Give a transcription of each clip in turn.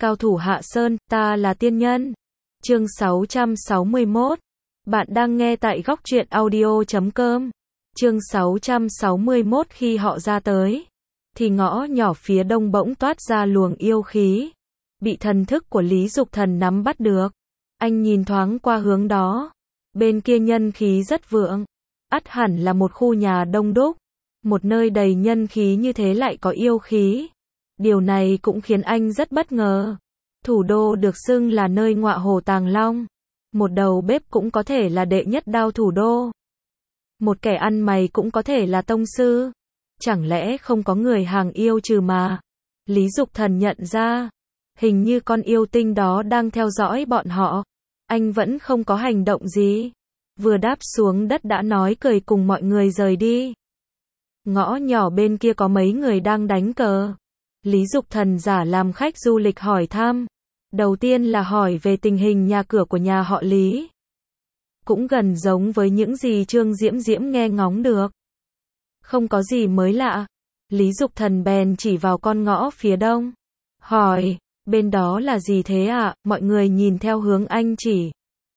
Cao thủ Hạ Sơn, ta là tiên nhân. Chương 661. Bạn đang nghe tại góc truyện audio.com. Chương 661. Khi họ ra tới, thì ngõ nhỏ phía đông bỗng toát ra luồng yêu khí, bị thần thức của Lý Dục Thần nắm bắt được. Anh nhìn thoáng qua hướng đó, bên kia nhân khí rất vượng, ắt hẳn là một khu nhà đông đúc, một nơi đầy nhân khí như thế lại có yêu khí. Điều này cũng khiến anh rất bất ngờ. Thủ đô được xưng là nơi ngọa hổ tàng long, một đầu bếp cũng có thể là đệ nhất đao thủ đô, một kẻ ăn mày cũng có thể là tông sư. Chẳng lẽ không có người hàng yêu trừ mà? Lý Dục Thần nhận ra, hình như con yêu tinh đó đang theo dõi bọn họ. Anh vẫn không có hành động gì, vừa đáp xuống đất đã nói cười cùng mọi người rời đi. Ngõ nhỏ bên kia có mấy người đang đánh cờ. Lý Dục Thần giả làm khách du lịch hỏi thăm. Đầu tiên là hỏi về tình hình nhà cửa của nhà họ Lý. Cũng gần giống với những gì Trương Diễm Diễm nghe ngóng được. Không có gì mới lạ. Lý Dục Thần bèn chỉ vào con ngõ phía đông. Hỏi, bên đó là gì thế ạ? Mọi người nhìn theo hướng anh chỉ.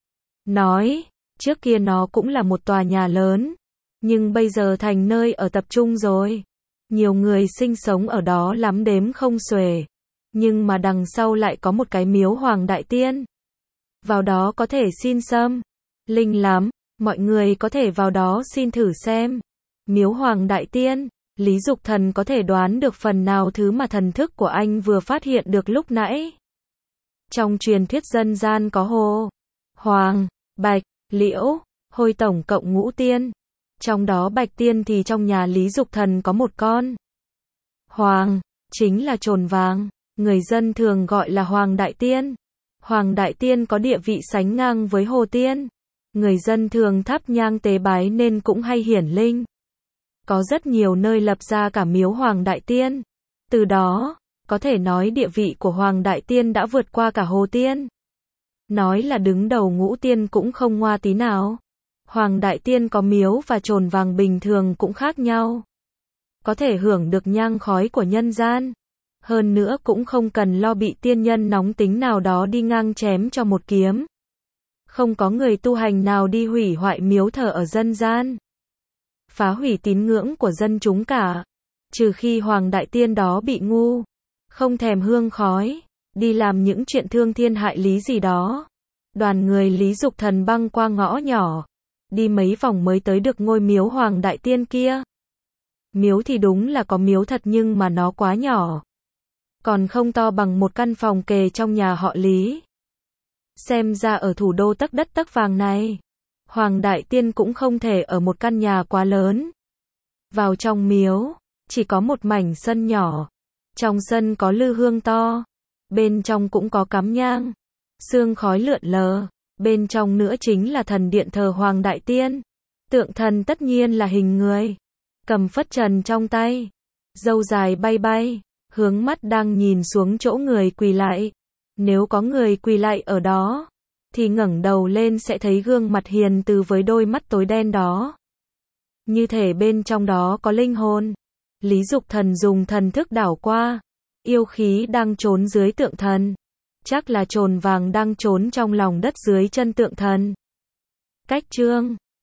Nói, trước kia nó cũng là một tòa nhà lớn, nhưng bây giờ thành nơi ở tập trung rồi. Nhiều người sinh sống ở đó lắm đếm không xuể. Nhưng mà đằng sau lại có một cái miếu Hoàng Đại Tiên. Vào đó có thể xin xâm linh lắm, mọi người có thể vào đó xin thử xem. Miếu Hoàng Đại Tiên, Lý Dục Thần có thể đoán được phần nào thứ mà thần thức của anh vừa phát hiện được lúc nãy. Trong truyền thuyết dân gian có Hồ, Hoàng, Bạch, Liễu, Hôi tổng cộng ngũ tiên. Trong đó Bạch Tiên thì trong nhà Lý Dục Thần có một con. Hoàng, chính là trồn vàng, người dân thường gọi là Hoàng Đại Tiên. Hoàng Đại Tiên có địa vị sánh ngang với Hồ Tiên. Người dân thường thắp nhang tế bái nên cũng hay hiển linh. Có rất nhiều nơi lập ra cả miếu Hoàng Đại Tiên. Từ đó, có thể nói địa vị của Hoàng Đại Tiên đã vượt qua cả Hồ Tiên. Nói là đứng đầu ngũ tiên cũng không ngoa tí nào. Hoàng Đại Tiên có miếu và trồn vàng bình thường cũng khác nhau. Có thể hưởng được nhang khói của nhân gian. Hơn nữa cũng không cần lo bị tiên nhân nóng tính nào đó đi ngang chém cho một kiếm. Không có người tu hành nào đi hủy hoại miếu thờ ở dân gian, phá hủy tín ngưỡng của dân chúng cả. Trừ khi Hoàng Đại Tiên đó bị ngu, không thèm hương khói, đi làm những chuyện thương thiên hại lý gì đó. Đoàn người Lý Dục Thần băng qua ngõ nhỏ, đi mấy vòng mới tới được ngôi miếu Hoàng Đại Tiên kia. Miếu thì đúng là có miếu thật nhưng mà nó quá nhỏ, còn không to bằng một căn phòng kề trong nhà họ Lý. Xem ra ở thủ đô tấc đất tấc vàng này, Hoàng Đại Tiên cũng không thể ở một căn nhà quá lớn. Vào trong miếu, chỉ có một mảnh sân nhỏ. Trong sân có lư hương to, bên trong cũng có cắm nhang, sương khói lượn lờ. Bên trong nữa chính là thần điện thờ Hoàng Đại Tiên. Tượng thần tất nhiên là hình người, cầm phất trần trong tay, râu dài bay bay, hướng mắt đang nhìn xuống chỗ người quỳ lạy. Nếu có người quỳ lạy ở đó, thì ngẩng đầu lên sẽ thấy gương mặt hiền từ với đôi mắt tối đen đó. Như thể bên trong đó có linh hồn. Lý Dục Thần dùng thần thức đảo qua, yêu khí đang trốn dưới tượng thần. Chắc là trồn vàng đang trốn trong lòng đất dưới chân tượng thần. Cách chương